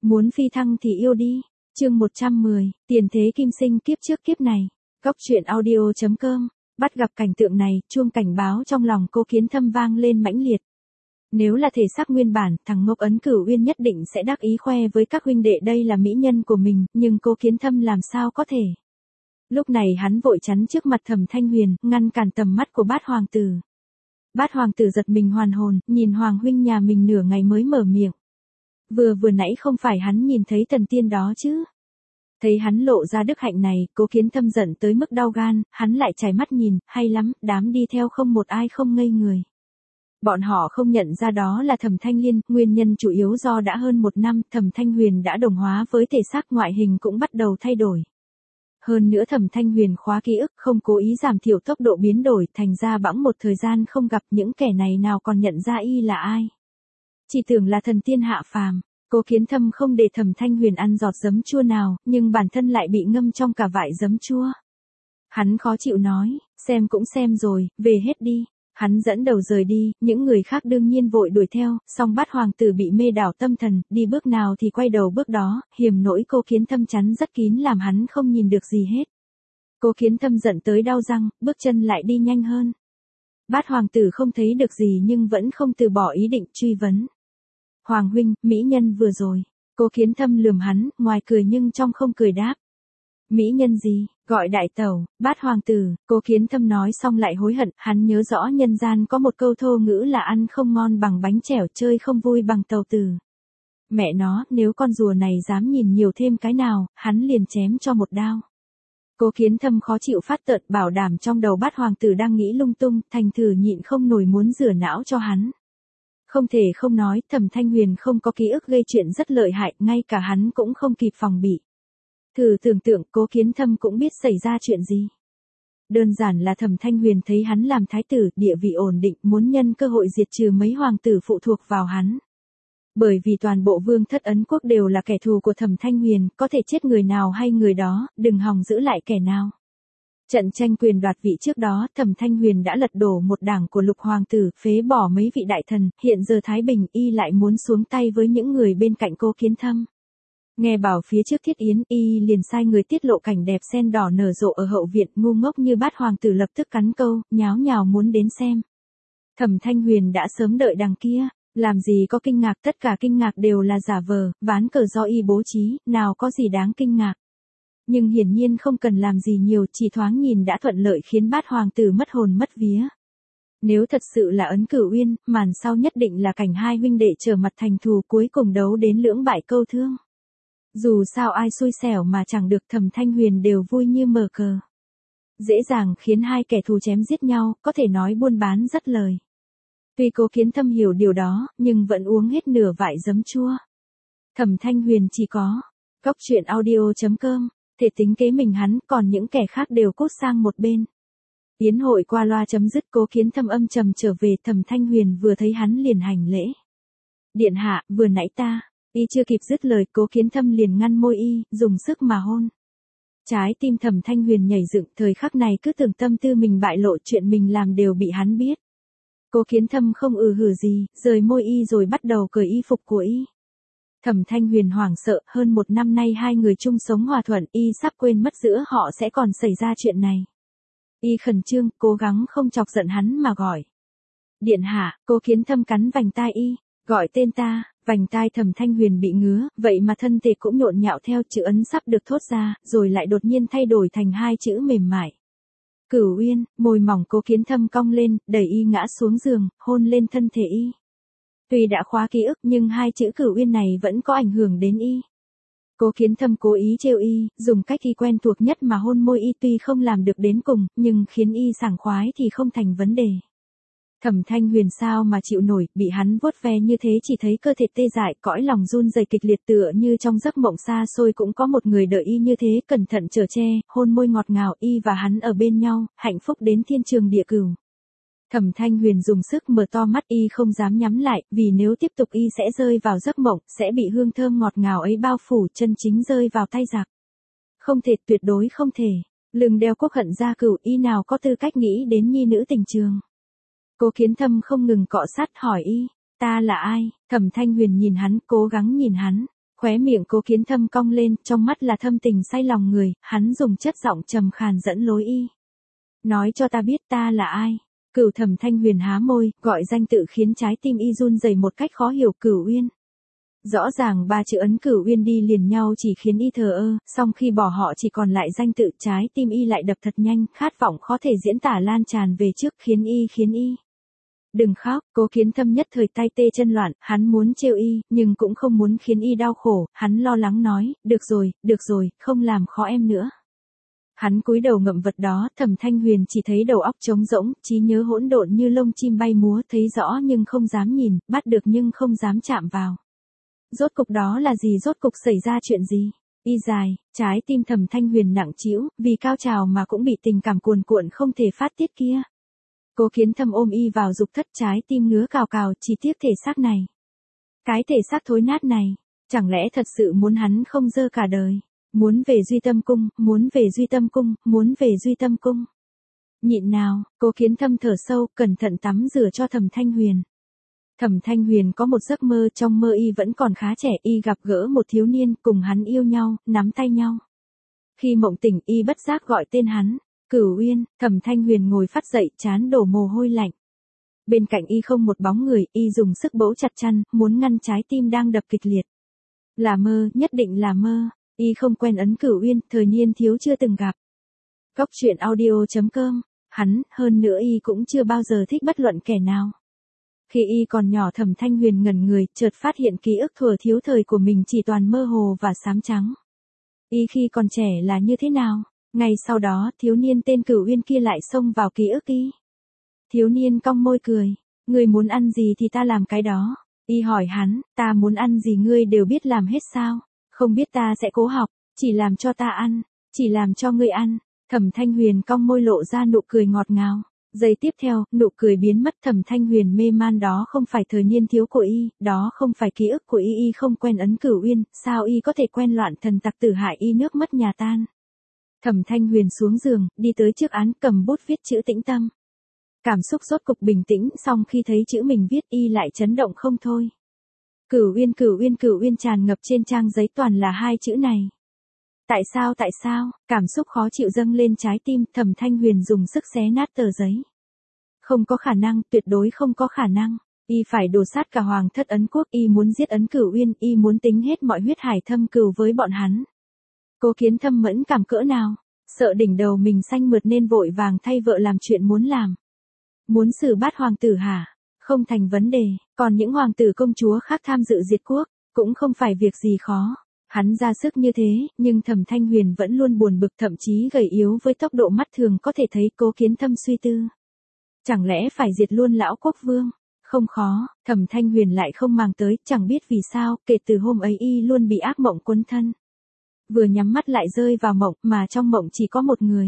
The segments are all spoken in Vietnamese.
Muốn phi thăng thì yêu đi. Chương 110, tiền thế kim sinh kiếp trước kiếp này. Góc truyện audio.com. Bắt gặp cảnh tượng này, chuông cảnh báo trong lòng Cố Kiến Thâm vang lên mãnh liệt. Nếu là thể xác nguyên bản, thằng ngốc Ấn Cửu Uyên nhất định sẽ đắc ý khoe với các huynh đệ đây là mỹ nhân của mình, nhưng Cố Kiến Thâm làm sao có thể. Lúc này hắn vội chắn trước mặt Thẩm Thanh Huyền, ngăn cản tầm mắt của Bát hoàng tử. Bát hoàng tử giật mình hoàn hồn, nhìn hoàng huynh nhà mình nửa ngày mới mở miệng. Vừa nãy không phải hắn nhìn thấy thần tiên đó chứ. Thấy hắn lộ ra đức hạnh này, Cố Kiến Thâm giận tới mức đau gan, hắn lại chảy mắt nhìn, hay lắm, đám đi theo không một ai không ngây người. Bọn họ không nhận ra đó là Thẩm Thanh Liên, nguyên nhân chủ yếu do đã hơn một năm, Thẩm Thanh Huyền đã đồng hóa với thể xác, ngoại hình cũng bắt đầu thay đổi. Hơn nữa Thẩm Thanh Huyền khóa ký ức, không cố ý giảm thiểu tốc độ biến đổi, thành ra bẵng một thời gian không gặp, những kẻ này nào còn nhận ra y là ai. Chỉ tưởng là thần tiên hạ phàm. Cố Kiến Thâm không để Thẩm Thanh Huyền ăn giọt giấm chua nào, nhưng bản thân lại bị ngâm trong cả vại giấm chua. Hắn khó chịu nói, xem cũng xem rồi, về hết đi. Hắn dẫn đầu rời đi, những người khác đương nhiên vội đuổi theo, song Bát hoàng tử bị mê đảo tâm thần, đi bước nào thì quay đầu bước đó, hiểm nỗi Cố Kiến Thâm chắn rất kín làm hắn không nhìn được gì hết. Cố Kiến Thâm giận tới đau răng, bước chân lại đi nhanh hơn. Bát hoàng tử không thấy được gì nhưng vẫn không từ bỏ ý định truy vấn. Hoàng huynh, mỹ nhân vừa rồi. Cố Kiến Thâm lườm hắn, ngoài cười nhưng trong không cười đáp. Mỹ nhân gì, gọi đại tẩu, Bát hoàng tử. Cố Kiến Thâm nói xong lại hối hận, hắn nhớ rõ nhân gian có một câu thô ngữ là ăn không ngon bằng bánh chẻo, chơi không vui bằng tàu tử. Mẹ nó, nếu con rùa này dám nhìn nhiều thêm cái nào, hắn liền chém cho một đao. Cố Kiến Thâm khó chịu phát tợn, bảo đảm trong đầu Bát hoàng tử đang nghĩ lung tung, thành thử nhịn không nổi muốn rửa não cho hắn. Không thể không nói, Thẩm Thanh Huyền không có ký ức gây chuyện rất lợi hại, ngay cả hắn cũng không kịp phòng bị. Thử tưởng tượng, Cố Kiến Thâm cũng biết xảy ra chuyện gì. Đơn giản là Thẩm Thanh Huyền thấy hắn làm thái tử, địa vị ổn định, muốn nhân cơ hội diệt trừ mấy hoàng tử phụ thuộc vào hắn. Bởi vì toàn bộ vương thất Ấn quốc đều là kẻ thù của Thẩm Thanh Huyền, có thể chết người nào hay người đó, đừng hòng giữ lại kẻ nào. Trận tranh quyền đoạt vị trước đó, Thẩm Thanh Huyền đã lật đổ một đảng của lục hoàng tử, phế bỏ mấy vị đại thần, hiện giờ Thái Bình y lại muốn xuống tay với những người bên cạnh Cố Kiến Thâm. Nghe bảo phía trước Thiết Yến, y liền sai người tiết lộ cảnh đẹp sen đỏ nở rộ ở hậu viện, ngu ngốc như Bát hoàng tử lập tức cắn câu, nháo nhào muốn đến xem. Thẩm Thanh Huyền đã sớm đợi đằng kia, làm gì có kinh ngạc, tất cả kinh ngạc đều là giả vờ, ván cờ do y bố trí, nào có gì đáng kinh ngạc. Nhưng hiển nhiên không cần làm gì nhiều, chỉ thoáng nhìn đã thuận lợi khiến Bát hoàng tử mất hồn mất vía. Nếu thật sự là Ấn Cửu Uyên, màn sau nhất định là cảnh hai huynh đệ trở mặt thành thù, cuối cùng đấu đến lưỡng bại câu thương. Dù sao ai xui xẻo mà chẳng được, Thẩm Thanh Huyền đều vui như mở cờ. Dễ dàng khiến hai kẻ thù chém giết nhau, có thể nói buôn bán rất lời. Tuy Cố Kiến Thâm hiểu điều đó, nhưng vẫn uống hết nửa vại giấm chua. Thẩm Thanh Huyền chỉ có góc truyện audio.com. Thể tính kế mình hắn, còn những kẻ khác đều cút sang một bên. Yến hội qua loa chấm dứt, Cố Kiến Thâm âm trầm trở về, Thẩm Thanh Huyền vừa thấy hắn liền hành lễ. Điện hạ, vừa nãy ta, y chưa kịp dứt lời, Cố Kiến Thâm liền ngăn môi y, dùng sức mà hôn. Trái tim Thẩm Thanh Huyền nhảy dựng, thời khắc này cứ tưởng tâm tư mình bại lộ, chuyện mình làm đều bị hắn biết. Cố Kiến Thâm không hử gì, rời môi y rồi bắt đầu cởi y phục của y. Thẩm Thanh Huyền hoảng sợ, hơn một năm nay hai người chung sống hòa thuận, y sắp quên mất giữa họ sẽ còn xảy ra chuyện này. Y khẩn trương, cố gắng không chọc giận hắn mà gọi. Điện hạ, Cố Kiến Thâm cắn vành tai y, gọi tên ta, vành tai Thẩm Thanh Huyền bị ngứa, vậy mà thân thể cũng nhộn nhạo theo, chữ ấn sắp được thốt ra, rồi lại đột nhiên thay đổi thành hai chữ mềm mại. Cửu Uyên, môi mỏng Cố Kiến Thâm cong lên, đẩy y ngã xuống giường, hôn lên thân thể y. Tuy đã khóa ký ức nhưng hai chữ Cửu Uyên này vẫn có ảnh hưởng đến y. Cố Kiến Thâm cố ý trêu y, dùng cách y quen thuộc nhất mà hôn môi y, tuy không làm được đến cùng, nhưng khiến y sảng khoái thì không thành vấn đề. Thẩm Thanh Huyền sao mà chịu nổi, bị hắn vuốt ve như thế chỉ thấy cơ thể tê dại, cõi lòng run rẩy kịch liệt, tựa như trong giấc mộng xa xôi cũng có một người đợi y như thế, cẩn thận chở che, hôn môi ngọt ngào, y và hắn ở bên nhau, hạnh phúc đến thiên trường địa cửu. Thẩm Thanh Huyền dùng sức mở to mắt, y không dám nhắm lại, vì nếu tiếp tục y sẽ rơi vào giấc mộng, sẽ bị hương thơm ngọt ngào ấy bao phủ, chân chính rơi vào tay giặc. Không thể, tuyệt đối không thể. Lưng đeo quốc hận gia cửu, y nào có tư cách nghĩ đến nhi nữ tình trường. Cố Kiến Thâm không ngừng cọ sát hỏi y, ta là ai? Thẩm Thanh Huyền nhìn hắn, cố gắng nhìn hắn. Khóe miệng Cố Kiến Thâm cong lên, trong mắt là thâm tình say lòng người, hắn dùng chất giọng trầm khàn dẫn lối y. Nói cho ta biết ta là ai. Cửu Thẩm Thanh Huyền há môi, gọi danh tự khiến trái tim y run rẩy một cách khó hiểu. Cửu Uyên. Rõ ràng ba chữ ấn Cửu Uyên đi liền nhau chỉ khiến y thờ ơ, song khi bỏ họ chỉ còn lại danh tự, trái tim y lại đập thật nhanh, khát vọng khó thể diễn tả lan tràn về trước, khiến y. Đừng khóc, Cố Kiến Thâm nhất thời tay tê chân loạn, hắn muốn trêu y, nhưng cũng không muốn khiến y đau khổ, hắn lo lắng nói, được rồi, không làm khó em nữa. Hắn cúi đầu ngậm vật đó, Thẩm Thanh Huyền chỉ thấy đầu óc trống rỗng, trí nhớ hỗn độn như lông chim bay múa, thấy rõ nhưng không dám nhìn, bắt được nhưng không dám chạm vào. Rốt cục đó là gì, rốt cục xảy ra chuyện gì? Y dài, trái tim Thẩm Thanh Huyền nặng trĩu, vì cao trào mà cũng bị tình cảm cuồn cuộn không thể phát tiết kia. Cố Kiến Thâm ôm y vào dục thất, trái tim ngứa cào cào, chỉ tiếc thể xác này. Cái thể xác thối nát này, chẳng lẽ thật sự muốn hắn không dơ cả đời. Muốn về Duy Tâm Cung, muốn về Duy Tâm Cung, muốn về Duy Tâm Cung. Nhịn nào, Cố Kiến Thâm thở sâu, cẩn thận tắm rửa cho Thẩm Thanh Huyền. Thẩm Thanh Huyền có một giấc mơ, trong mơ y vẫn còn khá trẻ, y gặp gỡ một thiếu niên, cùng hắn yêu nhau, nắm tay nhau. Khi mộng tỉnh, y bất giác gọi tên hắn, Cửu Uyên. Thẩm Thanh Huyền ngồi phát dậy, trán đổ mồ hôi lạnh. Bên cạnh y không một bóng người, y dùng sức bấu chặt chăn, muốn ngăn trái tim đang đập kịch liệt. Là mơ, nhất định là mơ. Y không quen ấn Cửu Uyên, thời niên thiếu chưa từng gặp. Góc truyện audio.com, hắn, hơn nữa y cũng chưa bao giờ thích bất luận kẻ nào. Khi y còn nhỏ, Thẩm Thanh Huyền ngẩn người, chợt phát hiện ký ức thuở thiếu thời của mình chỉ toàn mơ hồ và xám trắng. Y khi còn trẻ là như thế nào? Ngay sau đó, thiếu niên tên Cửu Uyên kia lại xông vào ký ức y. Thiếu niên cong môi cười, ngươi muốn ăn gì thì ta làm cái đó. Y hỏi hắn, ta muốn ăn gì ngươi đều biết làm hết sao? Không biết ta sẽ cố học, chỉ làm cho ta ăn, chỉ làm cho ngươi ăn. Thẩm Thanh Huyền cong môi lộ ra nụ cười ngọt ngào. Giây tiếp theo, nụ cười biến mất. Thẩm Thanh Huyền mê man, đó không phải thời niên thiếu của y, đó không phải ký ức của y không quen ấn Cửu Uyên, sao y có thể quen loạn thần tặc tử hại y nước mất nhà tan. Thẩm Thanh Huyền xuống giường, đi tới trước án, cầm bút viết chữ tĩnh tâm. Cảm xúc rốt cục bình tĩnh, song khi thấy chữ mình viết y lại chấn động không thôi. Cửu Uyên, Cửu Uyên, Cửu Uyên tràn ngập trên trang giấy, toàn là hai chữ này. Tại sao, cảm xúc khó chịu dâng lên trái tim, Thẩm Thanh Huyền dùng sức xé nát tờ giấy. Không có khả năng, tuyệt đối không có khả năng. Y phải đổ sát cả hoàng thất Ấn Quốc, y muốn giết ấn Cửu Uyên, y muốn tính hết mọi huyết hải thâm cừu với bọn hắn. Cố Kiến Thâm mẫn cảm cỡ nào, sợ đỉnh đầu mình xanh mượt nên vội vàng thay vợ làm chuyện muốn làm. Muốn xử bát hoàng tử hả? Không thành vấn đề, còn những hoàng tử công chúa khác tham dự diệt quốc, cũng không phải việc gì khó. Hắn ra sức như thế, nhưng Thẩm Thanh Huyền vẫn luôn buồn bực, thậm chí gầy yếu với tốc độ mắt thường có thể thấy. Cố Kiến Thâm suy tư. Chẳng lẽ phải diệt luôn lão quốc vương? Không khó, Thẩm Thanh Huyền lại không màng tới, chẳng biết vì sao, kể từ hôm ấy y luôn bị ác mộng quấn thân. Vừa nhắm mắt lại rơi vào mộng, mà trong mộng chỉ có một người.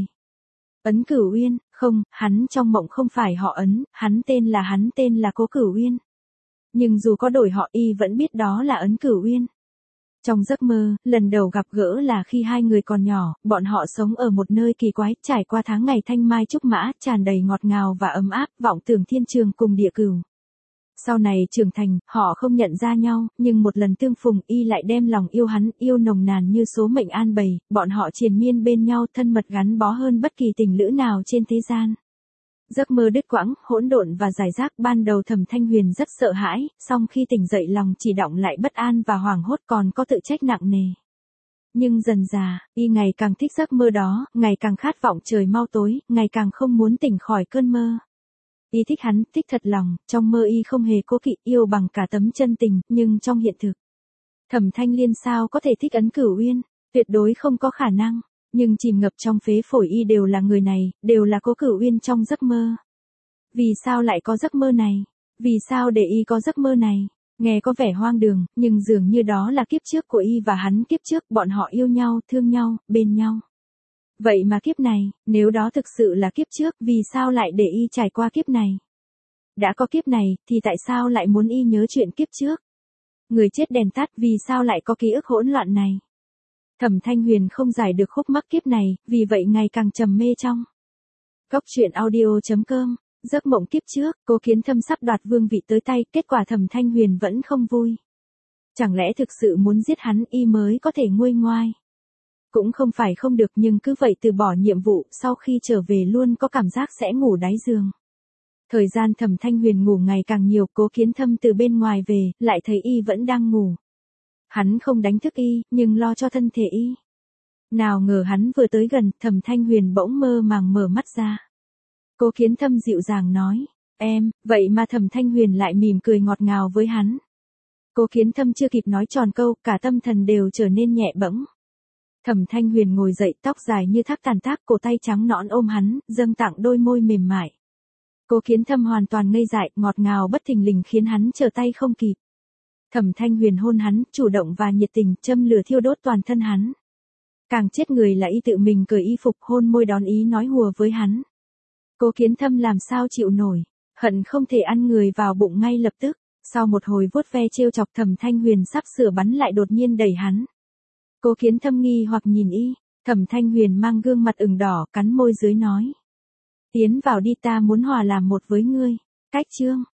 Ấn Cửu Uyên, không, hắn trong mộng không phải họ Ấn, hắn tên là Cố Cửu Uyên. Nhưng dù có đổi họ y vẫn biết đó là ấn Cửu Uyên. Trong giấc mơ, lần đầu gặp gỡ là khi hai người còn nhỏ, bọn họ sống ở một nơi kỳ quái, trải qua tháng ngày thanh mai trúc mã, tràn đầy ngọt ngào và ấm áp, vọng tưởng thiên trường cùng địa cửu. Sau này trưởng thành, họ không nhận ra nhau, nhưng một lần tương phùng y lại đem lòng yêu hắn, yêu nồng nàn như số mệnh an bày, bọn họ triền miên bên nhau, thân mật gắn bó hơn bất kỳ tình lữ nào trên thế gian. Giấc mơ đứt quãng, hỗn độn và giải rác, ban đầu Thẩm Thanh Huyền rất sợ hãi, song khi tỉnh dậy lòng chỉ đọng lại bất an và hoảng hốt, còn có tự trách nặng nề. Nhưng dần dà, y ngày càng thích giấc mơ đó, ngày càng khát vọng trời mau tối, ngày càng không muốn tỉnh khỏi cơn mơ. Y thích hắn, thích thật lòng, trong mơ y không hề cố kỵ, yêu bằng cả tấm chân tình, nhưng trong hiện thực. Thẩm Thanh Liên sao có thể thích ấn Cửu Uyên, tuyệt đối không có khả năng, nhưng chìm ngập trong phế phổi y đều là người này, đều là Cố Cửu Uyên trong giấc mơ. Vì sao lại có giấc mơ này? Vì sao để y có giấc mơ này? Nghe có vẻ hoang đường, nhưng dường như đó là kiếp trước của y và hắn kiếp trước, bọn họ yêu nhau, thương nhau, bên nhau. Vậy mà kiếp này, nếu đó thực sự là kiếp trước, vì sao lại để y trải qua kiếp này? Đã có kiếp này, thì tại sao lại muốn y nhớ chuyện kiếp trước? Người chết đèn tắt, vì sao lại có ký ức hỗn loạn này? Thẩm Thanh Huyền không giải được khúc mắc kiếp này, vì vậy ngày càng trầm mê trong. Góc truyện audio.com, giấc mộng kiếp trước, Cố Kiến Thâm sắp đoạt vương vị tới tay, kết quả Thẩm Thanh Huyền vẫn không vui. Chẳng lẽ thực sự muốn giết hắn y mới có thể nguôi ngoai? Cũng không phải không được nhưng cứ vậy từ bỏ nhiệm vụ, sau khi trở về luôn có cảm giác sẽ ngủ đáy giường. Thời gian Thẩm Thanh Huyền ngủ ngày càng nhiều, Cố Kiến Thâm từ bên ngoài về, lại thấy y vẫn đang ngủ. Hắn không đánh thức y, nhưng lo cho thân thể y. Nào ngờ hắn vừa tới gần, Thẩm Thanh Huyền bỗng mơ màng mở mắt ra. Cố Kiến Thâm dịu dàng nói, em, vậy mà Thẩm Thanh Huyền lại mỉm cười ngọt ngào với hắn. Cố Kiến Thâm chưa kịp nói tròn câu, cả tâm thần đều trở nên nhẹ bẫng. Thẩm Thanh Huyền ngồi dậy, tóc dài như thác tàn tác, cổ tay trắng nõn ôm hắn, dâng tặng đôi môi mềm mại. Cố Kiến Thâm hoàn toàn ngây dại, ngọt ngào bất thình lình khiến hắn trở tay không kịp. Thẩm Thanh Huyền hôn hắn, chủ động và nhiệt tình, châm lửa thiêu đốt toàn thân hắn. Càng chết người là y tự mình cởi y phục, hôn môi đón ý nói hùa với hắn. Cố Kiến Thâm làm sao chịu nổi, hận không thể ăn người vào bụng ngay lập tức. Sau một hồi vuốt ve trêu chọc, Thẩm Thanh Huyền sắp sửa bắn lại đột nhiên đẩy hắn. Cố Kiến Thâm nghi hoặc nhìn y, Thẩm Thanh Huyền mang gương mặt ửng đỏ, cắn môi dưới nói. Tiến vào đi, ta muốn hòa làm một với ngươi. Cách chương.